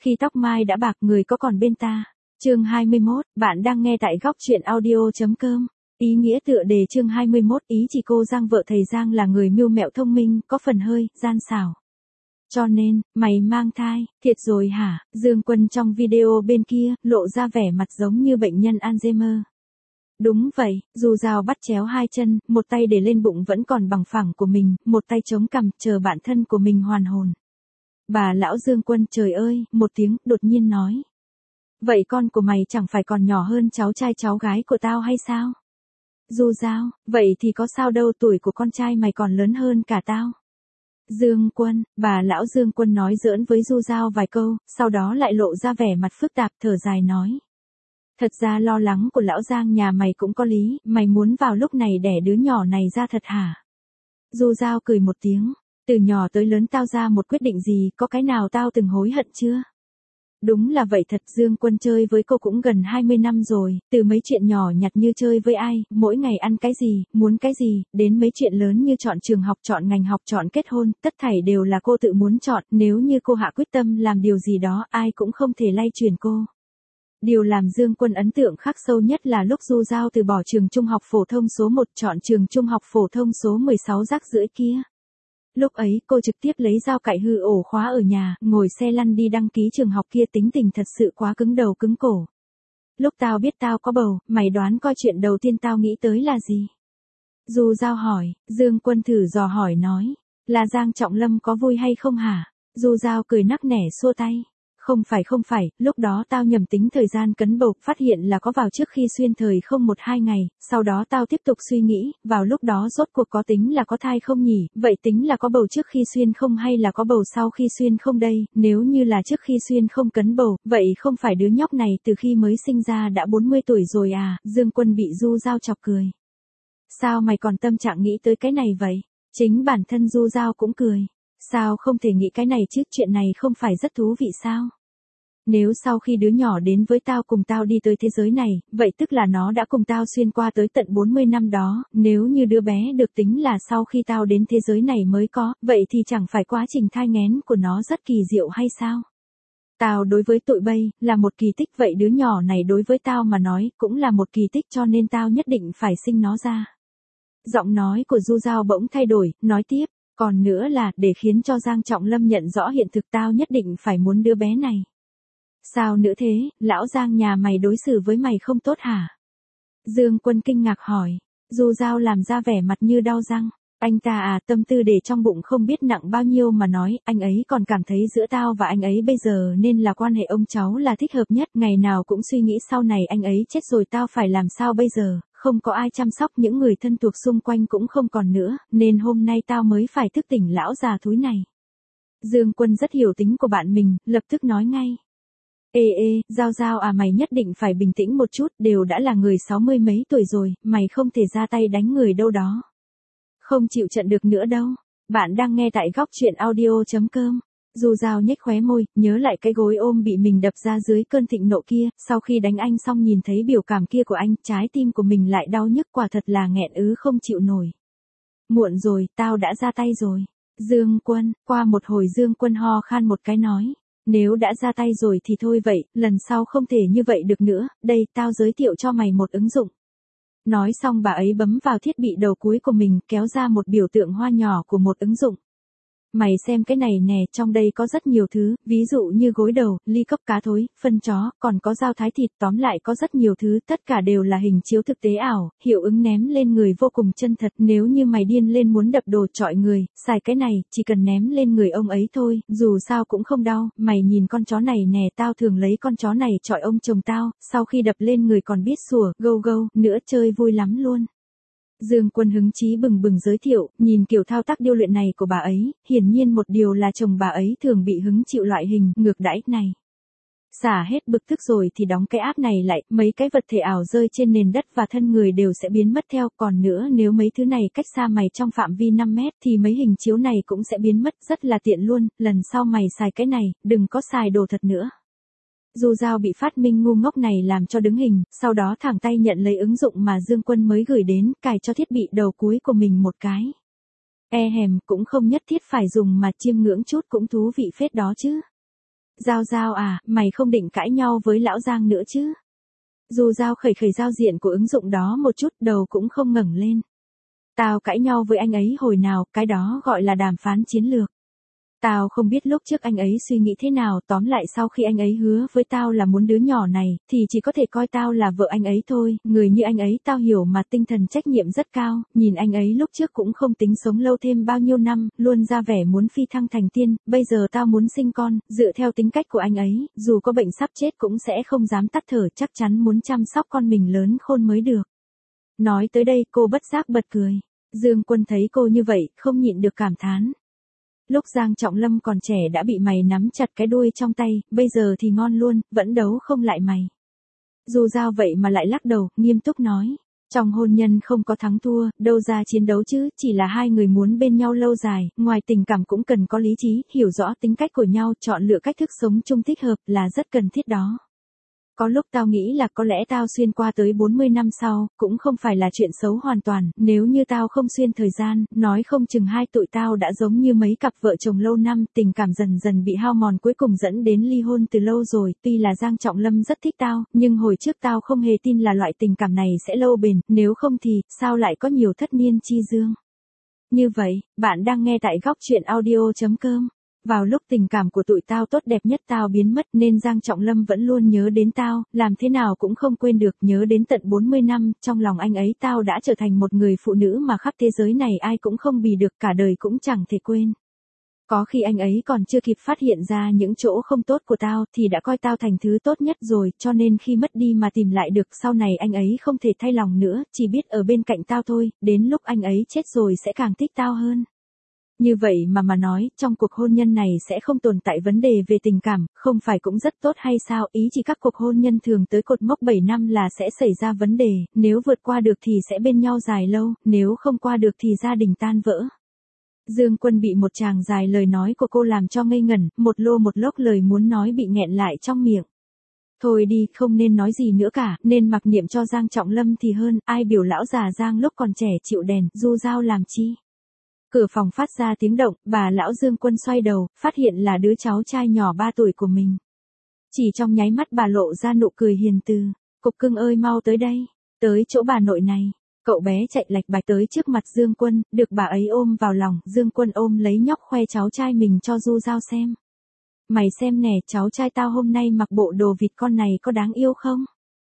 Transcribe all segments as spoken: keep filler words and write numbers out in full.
khi tóc mai đã bạc người có còn bên ta. Chương hai mươi mốt, bạn đang nghe tại góc truyện audio chấm com. Ý nghĩa tựa đề chương hai mươi mốt, ý chị cô Giang vợ thầy Giang là người mưu mẹo thông minh, có phần hơi gian xảo. Cho nên, mày mang thai, thiệt rồi hả? Dương Quân trong video bên kia, lộ ra vẻ mặt giống như bệnh nhân Alzheimer. Đúng vậy, dù Dao bắt chéo hai chân, một tay để lên bụng vẫn còn bằng phẳng của mình, một tay chống cằm, chờ bạn thân của mình hoàn hồn. Bà lão Dương Quân trời ơi, một tiếng, đột nhiên nói. Vậy con của mày chẳng phải còn nhỏ hơn cháu trai cháu gái của tao hay sao? Du Dao, vậy thì có sao đâu, tuổi của con trai mày còn lớn hơn cả tao. Dương Quân, bà lão Dương Quân nói giỡn với Du Dao vài câu, sau đó lại lộ ra vẻ mặt phức tạp, thở dài nói. Thật ra lo lắng của lão Giang nhà mày cũng có lý, mày muốn vào lúc này đẻ đứa nhỏ này ra thật hả? Du Dao cười một tiếng, từ nhỏ tới lớn tao ra một quyết định gì, có cái nào tao từng hối hận chưa? Đúng là vậy thật, Dương Quân chơi với cô cũng gần hai mươi năm rồi, từ mấy chuyện nhỏ nhặt như chơi với ai, mỗi ngày ăn cái gì, muốn cái gì, đến mấy chuyện lớn như chọn trường học, chọn ngành học, chọn kết hôn, tất thảy đều là cô tự muốn chọn, nếu như cô hạ quyết tâm làm điều gì đó, ai cũng không thể lay chuyển cô. Điều làm Dương Quân ấn tượng khắc sâu nhất là lúc Du Dao từ bỏ trường trung học phổ thông số một chọn trường trung học phổ thông số mười sáu rác rưởi kia. Lúc ấy cô trực tiếp lấy dao cạy hư ổ khóa ở nhà, ngồi xe lăn đi đăng ký trường học kia, tính tình thật sự quá cứng đầu cứng cổ. Lúc tao biết tao có bầu, mày đoán coi chuyện đầu tiên tao nghĩ tới là gì? Du Dao hỏi, Dương Quân thử dò hỏi nói, là Giang Trọng Lâm có vui hay không hả? Du Dao cười nắc nẻ xua tay. Không phải không phải, lúc đó tao nhầm tính thời gian cấn bầu, phát hiện là có vào trước khi xuyên thời không một hai ngày, sau đó tao tiếp tục suy nghĩ, vào lúc đó rốt cuộc có tính là có thai không nhỉ, vậy tính là có bầu trước khi xuyên không hay là có bầu sau khi xuyên không đây, nếu như là trước khi xuyên không cấn bầu, vậy không phải đứa nhóc này từ khi mới sinh ra đã bốn mươi tuổi rồi à? Dương Quân bị Du Dao chọc cười. Sao mày còn tâm trạng nghĩ tới cái này vậy? Chính bản thân Du Dao cũng cười. Sao không thể nghĩ cái này chứ, chuyện này không phải rất thú vị sao? Nếu sau khi đứa nhỏ đến với tao cùng tao đi tới thế giới này, vậy tức là nó đã cùng tao xuyên qua tới tận bốn mươi năm đó, nếu như đứa bé được tính là sau khi tao đến thế giới này mới có, vậy thì chẳng phải quá trình thai nghén của nó rất kỳ diệu hay sao? Tao đối với tụi bay, là một kỳ tích, vậy đứa nhỏ này đối với tao mà nói, cũng là một kỳ tích, cho nên tao nhất định phải sinh nó ra. Giọng nói của Du Dao bỗng thay đổi, nói tiếp. Còn nữa là, để khiến cho Giang Trọng Lâm nhận rõ hiện thực, tao nhất định phải muốn đứa bé này. Sao nữa thế, lão Giang nhà mày đối xử với mày không tốt hả? Dương Quân kinh ngạc hỏi. Du Dao làm ra vẻ mặt như đau răng. Anh ta à, tâm tư để trong bụng không biết nặng bao nhiêu mà nói, anh ấy còn cảm thấy giữa tao và anh ấy bây giờ nên là quan hệ ông cháu là thích hợp nhất, ngày nào cũng suy nghĩ sau này anh ấy chết rồi tao phải làm sao bây giờ, không có ai chăm sóc, những người thân thuộc xung quanh cũng không còn nữa, nên hôm nay tao mới phải thức tỉnh lão già thúi này. Dương Quân rất hiểu tính của bạn mình, lập tức nói ngay. Ê ê, Dao Dao à, mày nhất định phải bình tĩnh một chút, đều đã là người sáu mươi mấy tuổi rồi, mày không thể ra tay đánh người đâu đó. Không chịu trận được nữa đâu. Bạn đang nghe tại góc truyện audio chấm com. Du Dao nhếch khóe môi, nhớ lại cái gối ôm bị mình đập ra dưới cơn thịnh nộ kia, sau khi đánh anh xong nhìn thấy biểu cảm kia của anh, trái tim của mình lại đau nhức, quả thật là nghẹn ứ không chịu nổi. Muộn rồi, tao đã ra tay rồi. Dương Quân, qua một hồi Dương Quân ho khan một cái nói. Nếu đã ra tay rồi thì thôi vậy, lần sau không thể như vậy được nữa, đây, tao giới thiệu cho mày một ứng dụng. Nói xong bà ấy bấm vào thiết bị đầu cuối của mình, kéo ra một biểu tượng hoa nhỏ của một ứng dụng. Mày xem cái này nè, trong đây có rất nhiều thứ, ví dụ như gối đầu, ly cốc cá thối, phân chó, còn có dao thái thịt, tóm lại có rất nhiều thứ, tất cả đều là hình chiếu thực tế ảo, hiệu ứng ném lên người vô cùng chân thật, nếu như mày điên lên muốn đập đồ chọi người, xài cái này, chỉ cần ném lên người ông ấy thôi, dù sao cũng không đau, mày nhìn con chó này nè, tao thường lấy con chó này chọi ông chồng tao, sau khi đập lên người còn biết sủa, gâu gâu, nữa chơi vui lắm luôn. Dương Quân hứng chí bừng bừng giới thiệu, nhìn kiểu thao tác điêu luyện này của bà ấy, hiển nhiên một điều là chồng bà ấy thường bị hứng chịu loại hình ngược đãi này. Xả hết bực tức rồi thì đóng cái app này lại, mấy cái vật thể ảo rơi trên nền đất và thân người đều sẽ biến mất theo, còn nữa nếu mấy thứ này cách xa mày trong phạm vi năm mét thì mấy hình chiếu này cũng sẽ biến mất, rất là tiện luôn, lần sau mày xài cái này, đừng có xài đồ thật nữa. Du Dao bị phát minh ngu ngốc này làm cho đứng hình, sau đó thẳng tay nhận lấy ứng dụng mà Dương Quân mới gửi đến, cài cho thiết bị đầu cuối của mình một cái. E hèm, cũng không nhất thiết phải dùng mà chiêm ngưỡng chút cũng thú vị phết đó chứ. Giao Giao à, mày không định cãi nhau với lão Giang nữa chứ? Du Giao khởi khởi giao diện của ứng dụng đó một chút, đầu cũng không ngẩng lên. Tao cãi nhau với anh ấy hồi nào, cái đó gọi là đàm phán chiến lược. Tao không biết lúc trước anh ấy suy nghĩ thế nào, tóm lại sau khi anh ấy hứa với tao là muốn đứa nhỏ này, thì chỉ có thể coi tao là vợ anh ấy thôi, người như anh ấy tao hiểu mà tinh thần trách nhiệm rất cao, nhìn anh ấy lúc trước cũng không tính sống lâu thêm bao nhiêu năm, luôn ra vẻ muốn phi thăng thành tiên, bây giờ tao muốn sinh con, dựa theo tính cách của anh ấy, dù có bệnh sắp chết cũng sẽ không dám tắt thở, chắc chắn muốn chăm sóc con mình lớn khôn mới được. Nói tới đây cô bất giác bật cười. Dương Quân thấy cô như vậy, không nhịn được cảm thán. Lúc Giang Trọng Lâm còn trẻ đã bị mày nắm chặt cái đuôi trong tay, bây giờ thì ngon luôn, vẫn đấu không lại mày. Du Giao vậy mà lại lắc đầu, nghiêm túc nói. Trong hôn nhân không có thắng thua, đâu ra chiến đấu chứ, chỉ là hai người muốn bên nhau lâu dài, ngoài tình cảm cũng cần có lý trí, hiểu rõ tính cách của nhau, chọn lựa cách thức sống chung thích hợp là rất cần thiết đó. Có lúc tao nghĩ là có lẽ tao xuyên qua tới bốn mươi năm sau, cũng không phải là chuyện xấu hoàn toàn, nếu như tao không xuyên thời gian, nói không chừng hai tụi tao đã giống như mấy cặp vợ chồng lâu năm, tình cảm dần dần bị hao mòn cuối cùng dẫn đến ly hôn từ lâu rồi, tuy là Giang Trọng Lâm rất thích tao, nhưng hồi trước tao không hề tin là loại tình cảm này sẽ lâu bền, nếu không thì, sao lại có nhiều thất niên chi dương. Như vậy, bạn đang nghe tại góc truyện audio chấm com. Vào lúc tình cảm của tụi tao tốt đẹp nhất tao biến mất nên Giang Trọng Lâm vẫn luôn nhớ đến tao, làm thế nào cũng không quên được, nhớ đến tận bốn mươi năm, trong lòng anh ấy tao đã trở thành một người phụ nữ mà khắp thế giới này ai cũng không bì được, cả đời cũng chẳng thể quên. Có khi anh ấy còn chưa kịp phát hiện ra những chỗ không tốt của tao thì đã coi tao thành thứ tốt nhất rồi, cho nên khi mất đi mà tìm lại được sau này anh ấy không thể thay lòng nữa, chỉ biết ở bên cạnh tao thôi, đến lúc anh ấy chết rồi sẽ càng thích tao hơn. Như vậy mà mà nói, trong cuộc hôn nhân này sẽ không tồn tại vấn đề về tình cảm, không phải cũng rất tốt hay sao, ý chỉ các cuộc hôn nhân thường tới cột mốc bảy năm là sẽ xảy ra vấn đề, nếu vượt qua được thì sẽ bên nhau dài lâu, nếu không qua được thì gia đình tan vỡ. Dương Quân bị một tràng dài lời nói của cô làm cho ngây ngẩn, một lô một lốc lời muốn nói bị nghẹn lại trong miệng. Thôi đi, không nên nói gì nữa cả, nên mặc niệm cho Giang Trọng Lâm thì hơn, ai biểu lão già Giang lúc còn trẻ chịu đèn, Du Giao làm chi. Cửa phòng phát ra tiếng động, bà lão Dương Quân xoay đầu, phát hiện là đứa cháu trai nhỏ ba tuổi của mình. Chỉ trong nháy mắt bà lộ ra nụ cười hiền từ. Cục cưng ơi mau tới đây, tới chỗ bà nội này. Cậu bé chạy lạch bạch tới trước mặt Dương Quân, được bà ấy ôm vào lòng, Dương Quân ôm lấy nhóc khoe cháu trai mình cho Du Giao xem. Mày xem nè, cháu trai tao hôm nay mặc bộ đồ vịt con này có đáng yêu không?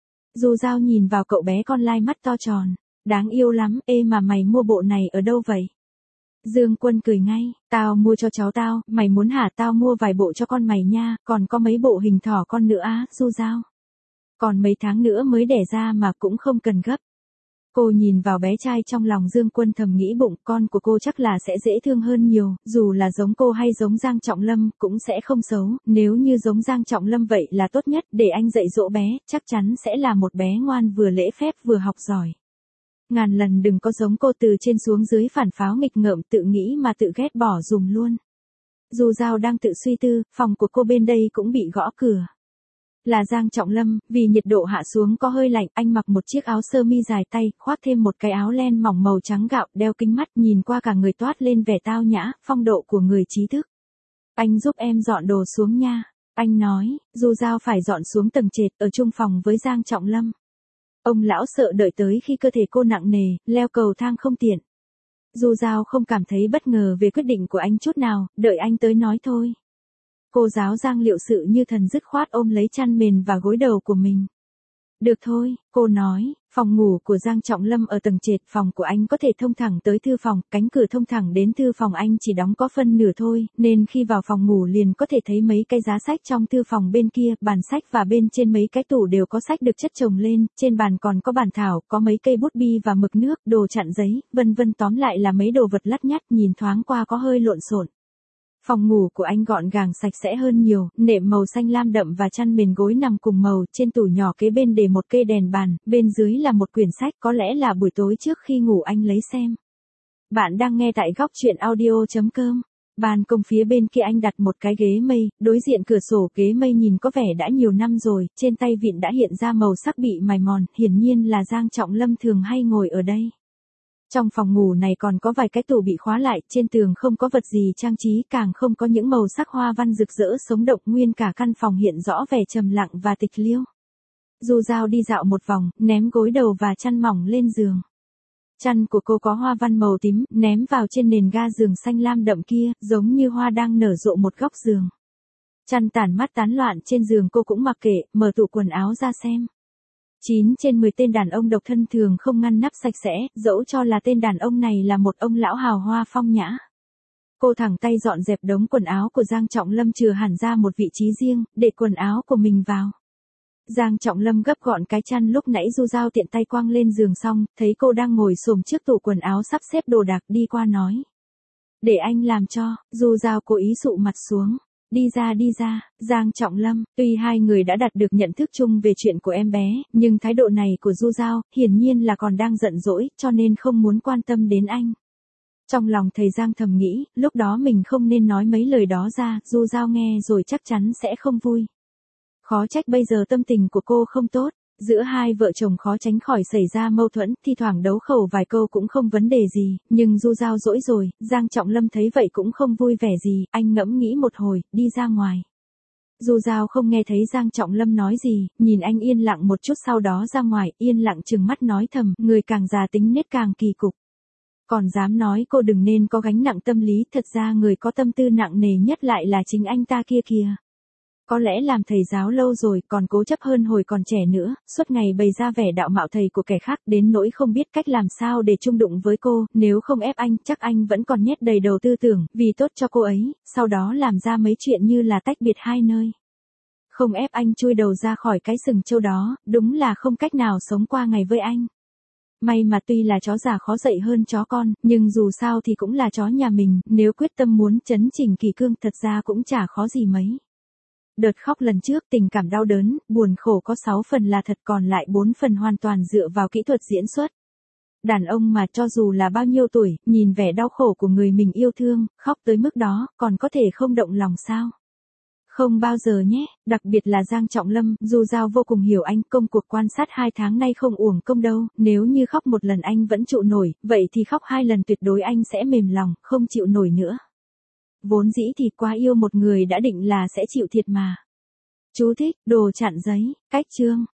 Du Giao nhìn vào cậu bé con lai mắt to tròn. Đáng yêu lắm, ê mà mày mua bộ này ở đâu vậy? Dương Quân cười ngay, tao mua cho cháu tao, mày muốn hả, tao mua vài bộ cho con mày nha, còn có mấy bộ hình thỏ con nữa á, Du Giao. Còn mấy tháng nữa mới đẻ ra mà cũng không cần gấp. Cô nhìn vào bé trai trong lòng Dương Quân thầm nghĩ bụng, con của cô chắc là sẽ dễ thương hơn nhiều, dù là giống cô hay giống Giang Trọng Lâm, cũng sẽ không xấu, nếu như giống Giang Trọng Lâm vậy là tốt nhất, để anh dạy dỗ bé, chắc chắn sẽ là một bé ngoan vừa lễ phép vừa học giỏi. Ngàn lần đừng có giống cô từ trên xuống dưới phản pháo nghịch ngợm tự nghĩ mà tự ghét bỏ dùm luôn. Du Giao đang tự suy tư, phòng của cô bên đây cũng bị gõ cửa. Là Giang Trọng Lâm, vì nhiệt độ hạ xuống có hơi lạnh, anh mặc một chiếc áo sơ mi dài tay, khoác thêm một cái áo len mỏng màu trắng gạo, đeo kính mắt, nhìn qua cả người toát lên vẻ tao nhã, phong độ của người trí thức. Anh giúp em dọn đồ xuống nha. Anh nói, Du Giao phải dọn xuống tầng trệt, ở chung phòng với Giang Trọng Lâm. Ông lão sợ đợi tới khi cơ thể cô nặng nề, leo cầu thang không tiện. Du Giao không cảm thấy bất ngờ về quyết định của anh chút nào, đợi anh tới nói thôi. Cô giáo Giang liệu sự như thần dứt khoát ôm lấy chăn mền và gối đầu của mình. Được thôi, cô nói, phòng ngủ của Giang Trọng Lâm ở tầng trệt, phòng của anh có thể thông thẳng tới thư phòng, cánh cửa thông thẳng đến thư phòng anh chỉ đóng có phân nửa thôi, nên khi vào phòng ngủ liền có thể thấy mấy cái giá sách trong thư phòng bên kia, bàn sách và bên trên mấy cái tủ đều có sách được chất chồng lên, trên bàn còn có bản thảo, có mấy cây bút bi và mực nước, đồ chặn giấy, vân vân tóm lại là mấy đồ vật lắt nhắt, nhìn thoáng qua có hơi lộn xộn. Phòng ngủ của anh gọn gàng sạch sẽ hơn nhiều, nệm màu xanh lam đậm và chăn mền gối nằm cùng màu, trên tủ nhỏ kế bên để một cây đèn bàn, bên dưới là một quyển sách, có lẽ là buổi tối trước khi ngủ anh lấy xem. Bạn đang nghe tại góc truyện audio chấm com. Ban công phía bên kia anh đặt một cái ghế mây, đối diện cửa sổ ghế mây nhìn có vẻ đã nhiều năm rồi, trên tay vịn đã hiện ra màu sắc bị mài mòn, hiển nhiên là Giang Trọng Lâm thường hay ngồi ở đây. Trong phòng ngủ này còn có vài cái tủ bị khóa lại, trên tường không có vật gì trang trí, càng không có những màu sắc hoa văn rực rỡ sống động, nguyên cả căn phòng hiện rõ vẻ trầm lặng và tịch liêu. Du Dao đi dạo một vòng, ném gối đầu và chăn mỏng lên giường. Chăn của cô có hoa văn màu tím, ném vào trên nền ga giường xanh lam đậm kia, giống như hoa đang nở rộ một góc giường. Chăn tản mát tán loạn trên giường cô cũng mặc kệ, mở tủ quần áo ra xem. chín trên mười tên đàn ông độc thân thường không ngăn nắp sạch sẽ, dẫu cho là tên đàn ông này là một ông lão hào hoa phong nhã. Cô thẳng tay dọn dẹp đống quần áo của Giang Trọng Lâm chừa hẳn ra một vị trí riêng, để quần áo của mình vào. Giang Trọng Lâm gấp gọn cái chăn lúc nãy Du Dao tiện tay quăng lên giường xong, thấy cô đang ngồi xổm trước tủ quần áo sắp xếp đồ đạc đi qua nói. Để anh làm cho, Du Dao cố ý sụ mặt xuống. Đi ra đi ra, Giang Trọng Lâm, tuy hai người đã đạt được nhận thức chung về chuyện của em bé, nhưng thái độ này của Du Dao, hiển nhiên là còn đang giận dỗi, cho nên không muốn quan tâm đến anh. Trong lòng thầy Giang thầm nghĩ, lúc đó mình không nên nói mấy lời đó ra, Du Dao nghe rồi chắc chắn sẽ không vui. Khó trách bây giờ tâm tình của cô không tốt, giữa hai vợ chồng khó tránh khỏi xảy ra mâu thuẫn, thi thoảng đấu khẩu vài câu cũng không vấn đề gì, nhưng Du Dao dỗi rồi, Giang Trọng Lâm thấy vậy cũng không vui vẻ gì, anh ngẫm nghĩ một hồi, đi ra ngoài. Du Dao không nghe thấy Giang Trọng Lâm nói gì, nhìn anh yên lặng một chút sau đó ra ngoài, yên lặng trừng mắt nói thầm, người càng già tính nết càng kỳ cục. Còn dám nói cô đừng nên có gánh nặng tâm lý, thật ra người có tâm tư nặng nề nhất lại là chính anh ta kia kìa. Có lẽ làm thầy giáo lâu rồi, còn cố chấp hơn hồi còn trẻ nữa, suốt ngày bày ra vẻ đạo mạo thầy của kẻ khác, đến nỗi không biết cách làm sao để chung đụng với cô, nếu không ép anh, chắc anh vẫn còn nhét đầy đầu tư tưởng, vì tốt cho cô ấy, sau đó làm ra mấy chuyện như là tách biệt hai nơi. Không ép anh chui đầu ra khỏi cái sừng trâu đó, đúng là không cách nào sống qua ngày với anh. May mà tuy là chó già khó dạy hơn chó con, nhưng dù sao thì cũng là chó nhà mình, nếu quyết tâm muốn chấn chỉnh kỷ cương thật ra cũng chả khó gì mấy. Đợt khóc lần trước tình cảm đau đớn, buồn khổ có sáu phần là thật, còn lại bốn phần hoàn toàn dựa vào kỹ thuật diễn xuất. Đàn ông mà cho dù là bao nhiêu tuổi, nhìn vẻ đau khổ của người mình yêu thương, khóc tới mức đó, còn có thể không động lòng sao? Không bao giờ nhé, đặc biệt là Giang Trọng Lâm, Du Dao vô cùng hiểu anh, công cuộc quan sát hai tháng nay không uổng công đâu, nếu như khóc một lần anh vẫn trụ nổi, vậy thì khóc hai lần tuyệt đối anh sẽ mềm lòng, không chịu nổi nữa. Vốn dĩ thì quá yêu một người đã định là sẽ chịu thiệt mà. Chú thích, đồ chặn giấy, cách chương.